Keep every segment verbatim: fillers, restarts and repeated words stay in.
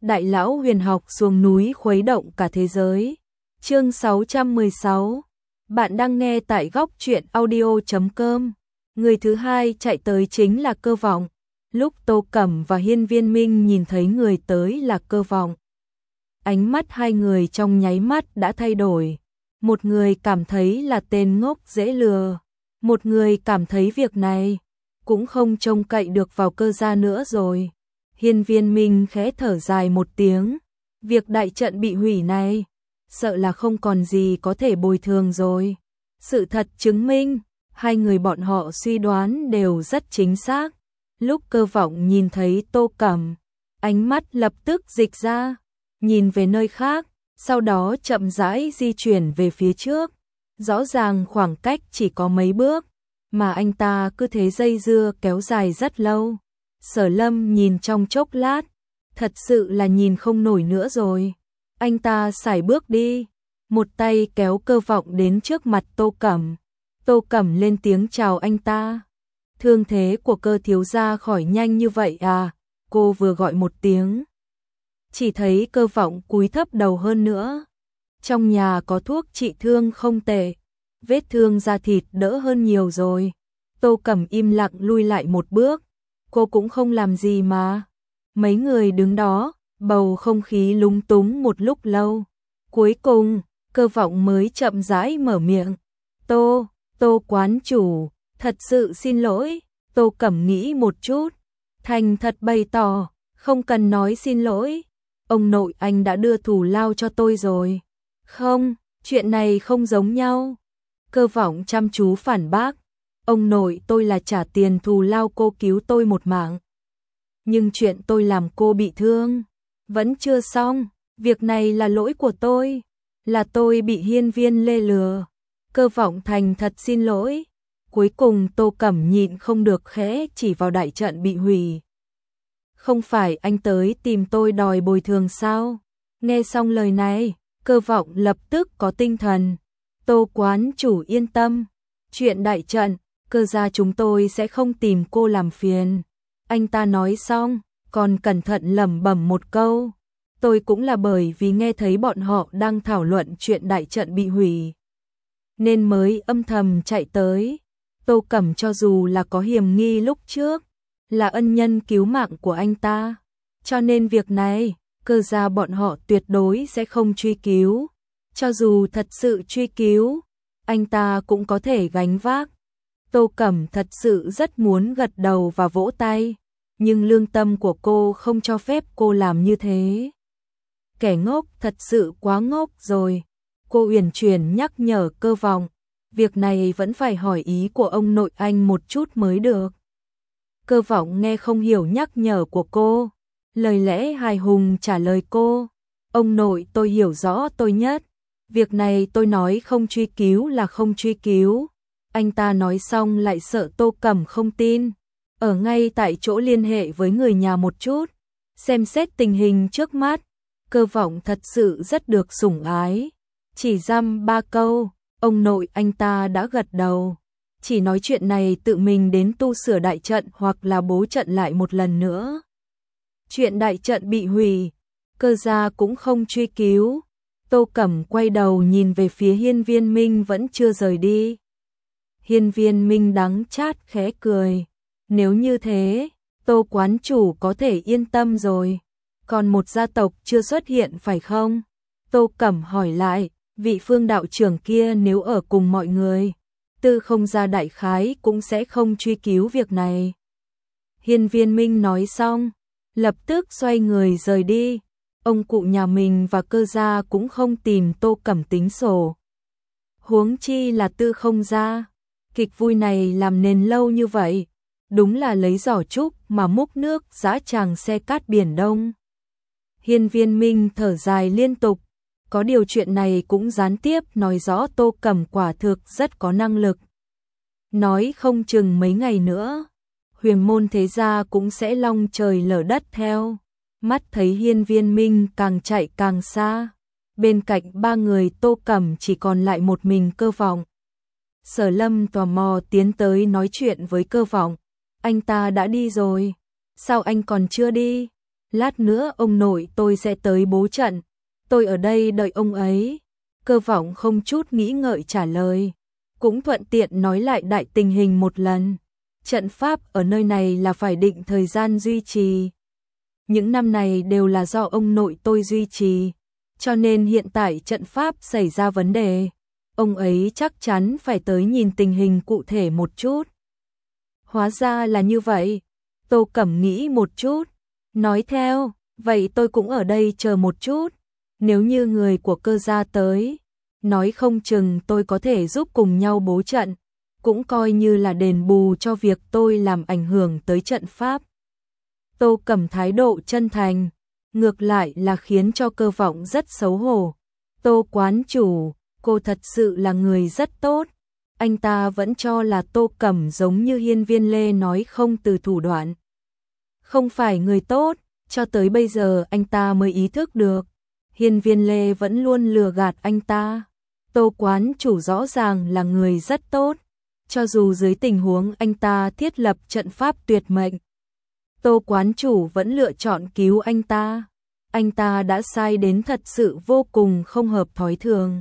Đại lão huyền học xuống núi khuấy động cả thế giới. Chương sáu trăm mười sáu. Bạn đang nghe tại góc truyện audio chấm com. Người thứ hai chạy tới chính là Cơ Vọng. Lúc Tô Cẩm và Hiên Viên Minh nhìn thấy người tới là Cơ Vọng, ánh mắt hai người trong nháy mắt đã thay đổi. Một người cảm thấy là tên ngốc dễ lừa, một người cảm thấy việc này cũng không trông cậy được vào Cơ gia nữa rồi. Hiên Viên Minh khẽ thở dài một tiếng, việc đại trận bị hủy này, sợ là không còn gì có thể bồi thường rồi. Sự thật chứng minh, hai người bọn họ suy đoán đều rất chính xác. Lúc Cơ Vọng nhìn thấy Tô Cẩm, ánh mắt lập tức dịch ra, nhìn về nơi khác, sau đó chậm rãi di chuyển về phía trước. Rõ ràng khoảng cách chỉ có mấy bước, mà anh ta cứ thế dây dưa kéo dài rất lâu. Sở Lâm nhìn trong chốc lát, thật sự là nhìn không nổi nữa rồi. Anh ta sải bước đi, một tay kéo Cơ Vọng đến trước mặt Tô Cẩm. Tô Cẩm lên tiếng chào anh ta. Thương thế của Cơ thiếu gia khỏi nhanh như vậy à? Cô vừa gọi một tiếng, chỉ thấy Cơ Vọng cúi thấp đầu hơn nữa. Trong nhà có thuốc trị thương không tệ, vết thương da thịt đỡ hơn nhiều rồi. Tô Cẩm im lặng lui lại một bước. Cô cũng không làm gì mà. Mấy người đứng đó, bầu không khí lúng túng một lúc lâu. Cuối cùng, Cơ Vọng mới chậm rãi mở miệng. Tô, Tô quán chủ, thật sự xin lỗi. Tô Cẩm nghĩ một chút, thành thật bày tỏ, không cần nói xin lỗi. Ông nội anh đã đưa thù lao cho tôi rồi. Không, chuyện này không giống nhau. Cơ Vọng chăm chú phản bác. Ông nội tôi là trả tiền thù lao cô cứu tôi một mạng. Nhưng chuyện tôi làm cô bị thương vẫn chưa xong. Việc này là lỗi của tôi, là tôi bị Hiên Viên Lê lừa. Cơ Vọng thành thật xin lỗi. Cuối cùng Tô Cẩm nhịn không được khẽ chỉ vào đại trận bị hủy. Không phải anh tới tìm tôi đòi bồi thường sao? Nghe xong lời này, Cơ Vọng lập tức có tinh thần. Tô quán chủ yên tâm, chuyện đại trận, Cơ gia chúng tôi sẽ không tìm cô làm phiền. Anh ta nói xong, còn cẩn thận lẩm bẩm một câu. Tôi cũng là bởi vì nghe thấy bọn họ đang thảo luận chuyện đại trận bị hủy, nên mới âm thầm chạy tới. Tô Cẩm cho dù là có hiểm nghi lúc trước, là ân nhân cứu mạng của anh ta, cho nên việc này, Cơ gia bọn họ tuyệt đối sẽ không truy cứu. Cho dù thật sự truy cứu, anh ta cũng có thể gánh vác. Tô Cẩm thật sự rất muốn gật đầu và vỗ tay, nhưng lương tâm của cô không cho phép cô làm như thế. Kẻ ngốc thật sự quá ngốc rồi. Cô uyển chuyển nhắc nhở Cơ Vọng, việc này vẫn phải hỏi ý của ông nội anh một chút mới được. Cơ Vọng nghe không hiểu nhắc nhở của cô, lời lẽ hài hùng trả lời cô. Ông nội tôi hiểu rõ tôi nhất, việc này tôi nói không truy cứu là không truy cứu. Anh ta nói xong lại sợ Tô Cẩm không tin, ở ngay tại chỗ liên hệ với người nhà một chút, xem xét tình hình trước mắt. Cơ Vọng thật sự rất được sủng ái, chỉ dăm ba câu, ông nội anh ta đã gật đầu, chỉ nói chuyện này tự mình đến tu sửa đại trận hoặc là bố trận lại một lần nữa. Chuyện đại trận bị hủy, Cơ gia cũng không truy cứu. Tô Cẩm quay đầu nhìn về phía Hiên Viên Minh vẫn chưa rời đi. Hiên Viên Minh đắng chát khẽ cười. Nếu như thế, Tô quán chủ có thể yên tâm rồi. Còn một gia tộc chưa xuất hiện phải không? Tô Cẩm hỏi lại, vị Phương đạo trưởng kia nếu ở cùng mọi người, Tư Không gia đại khái cũng sẽ không truy cứu việc này. Hiên Viên Minh nói xong, lập tức xoay người rời đi. Ông cụ nhà mình và Cơ gia cũng không tìm Tô Cẩm tính sổ. Huống chi là Tư Không gia. Kịch vui này làm nên lâu như vậy, đúng là lấy giỏ trúc mà múc nước dã tràng xe cát biển Đông. Hiên Viên Minh thở dài liên tục, có điều chuyện này cũng gián tiếp nói rõ Tô Cẩm quả thực rất có năng lực. Nói không chừng mấy ngày nữa, Huyền môn thế gia cũng sẽ long trời lở đất theo. Mắt thấy Hiên Viên Minh càng chạy càng xa, bên cạnh ba người Tô Cẩm chỉ còn lại một mình Cơ Vọng. Sở Lâm tò mò tiến tới nói chuyện với Cơ Vọng. Anh ta đã đi rồi, sao anh còn chưa đi? lát nữa ông nội tôi sẽ tới bố trận, tôi ở đây đợi ông ấy. Cơ Vọng không chút nghĩ ngợi trả lời, cũng thuận tiện nói lại đại tình hình một lần. Trận pháp ở nơi này là phải định thời gian duy trì. Những năm này đều là do ông nội tôi duy trì, cho nên hiện tại trận pháp xảy ra vấn đề. Ông ấy chắc chắn phải tới nhìn tình hình cụ thể một chút. Hóa ra là như vậy. Tô Cẩm nghĩ một chút, nói theo, vậy tôi cũng ở đây chờ một chút. Nếu như người của Cơ gia tới, nói không chừng tôi có thể giúp cùng nhau bố trận, cũng coi như là đền bù cho việc tôi làm ảnh hưởng tới trận pháp. Tô Cẩm thái độ chân thành, ngược lại là khiến cho Cơ Vọng rất xấu hổ. Tô quán chủ, cô thật sự là người rất tốt. Anh ta vẫn cho là Tô Cẩm giống như Hiên Viên Lê nói không từ thủ đoạn. Không phải người tốt, cho tới bây giờ anh ta mới ý thức được. Hiên Viên Lê vẫn luôn lừa gạt anh ta. Tô quán chủ rõ ràng là người rất tốt. Cho dù dưới tình huống anh ta thiết lập trận pháp tuyệt mệnh, Tô quán chủ vẫn lựa chọn cứu anh ta. Anh ta đã sai đến thật sự vô cùng không hợp thói thường.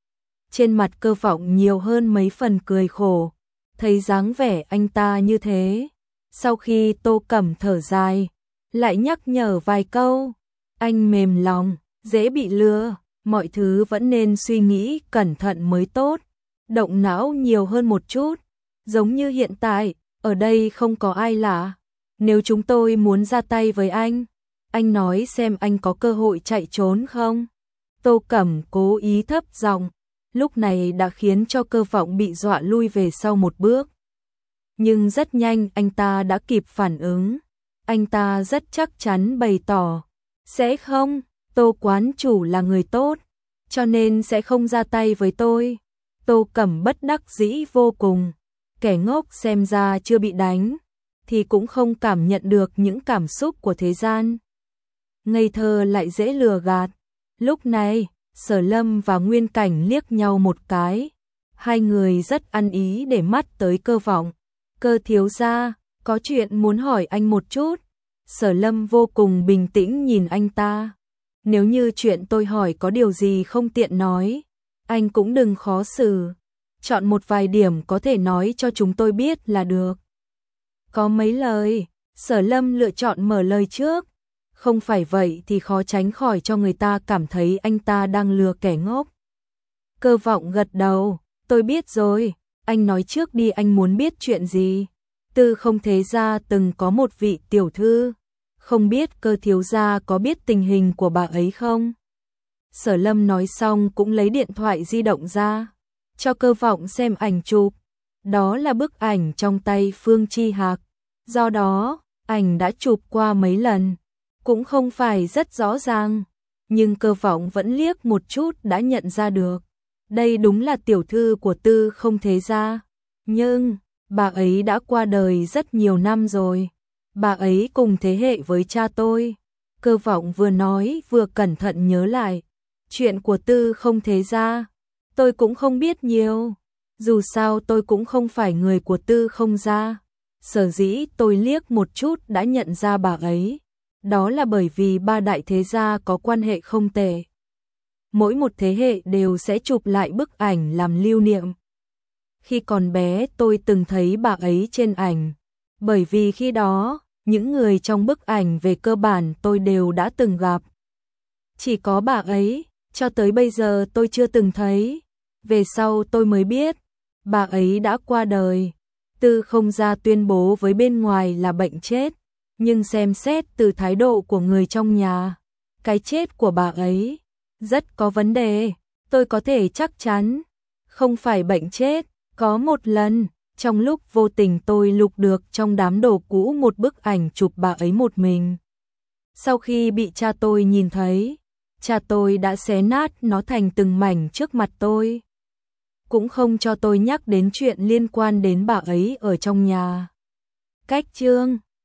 Trên mặt Cơ Vọng nhiều hơn mấy phần cười khổ, thấy dáng vẻ anh ta như thế. Sau khi Tô Cẩm thở dài, lại nhắc nhở vài câu, anh mềm lòng, dễ bị lừa, mọi thứ vẫn nên suy nghĩ cẩn thận mới tốt, động não nhiều hơn một chút, giống như hiện tại, ở đây không có ai lạ. Nếu chúng tôi muốn ra tay với anh, anh nói xem anh có cơ hội chạy trốn không? Tô Cẩm cố ý thấp giọng, lúc này đã khiến cho Cơ Vọng bị dọa lui về sau một bước. Nhưng rất nhanh anh ta đã kịp phản ứng. Anh ta rất chắc chắn bày tỏ, sẽ không, Tô quán chủ là người tốt, cho nên sẽ không ra tay với tôi. Tô Cẩm bất đắc dĩ vô cùng, kẻ ngốc xem ra chưa bị đánh, thì cũng không cảm nhận được những cảm xúc của thế gian. Ngây thơ lại dễ lừa gạt. Lúc này, Sở Lâm và Nguyên Cảnh liếc nhau một cái. Hai người rất ăn ý để mắt tới Cơ Vọng. Cơ thiếu gia, có chuyện muốn hỏi anh một chút. Sở Lâm vô cùng bình tĩnh nhìn anh ta. Nếu như chuyện tôi hỏi có điều gì không tiện nói, anh cũng đừng khó xử. Chọn một vài điểm có thể nói cho chúng tôi biết là được. Có mấy lời, Sở Lâm lựa chọn mở lời trước. Không phải vậy thì khó tránh khỏi cho người ta cảm thấy anh ta đang lừa kẻ ngốc. Cơ Vọng gật đầu, tôi biết rồi, anh nói trước đi, anh muốn biết chuyện gì. Tư Không Thế Gia từng có một vị tiểu thư, không biết Cơ thiếu gia có biết tình hình của bà ấy không? Sở Lâm nói xong cũng lấy điện thoại di động ra, cho Cơ Vọng xem ảnh chụp. Đó là bức ảnh trong tay Phương Chi Hạc, do đó, ảnh đã chụp qua mấy lần, cũng không phải rất rõ ràng, nhưng Cơ Vọng vẫn liếc một chút đã nhận ra được. Đây đúng là tiểu thư của Tư Không Thế Gia, nhưng bà ấy đã qua đời rất nhiều năm rồi. Bà ấy cùng thế hệ với cha tôi. Cơ Vọng vừa nói vừa cẩn thận nhớ lại. Chuyện của Tư Không Thế Gia, tôi cũng không biết nhiều. Dù sao tôi cũng không phải người của Tư Không Gia. Sở dĩ tôi liếc một chút đã nhận ra bà ấy. Đó là bởi vì ba đại thế gia có quan hệ không tệ. Mỗi một thế hệ đều sẽ chụp lại bức ảnh làm lưu niệm. Khi còn bé tôi từng thấy bà ấy trên ảnh. Bởi vì khi đó, những người trong bức ảnh về cơ bản tôi đều đã từng gặp. Chỉ có bà ấy, cho tới bây giờ tôi chưa từng thấy. Về sau tôi mới biết, bà ấy đã qua đời. Tư Không Gia tuyên bố với bên ngoài là bệnh chết. Nhưng xem xét từ thái độ của người trong nhà, cái chết của bà ấy rất có vấn đề. Tôi có thể chắc chắn, không phải bệnh chết. Có một lần, trong lúc vô tình tôi lục được trong đám đồ cũ một bức ảnh chụp bà ấy một mình. Sau khi bị cha tôi nhìn thấy, cha tôi đã xé nát nó thành từng mảnh trước mặt tôi. Cũng không cho tôi nhắc đến chuyện liên quan đến bà ấy ở trong nhà. Cách chương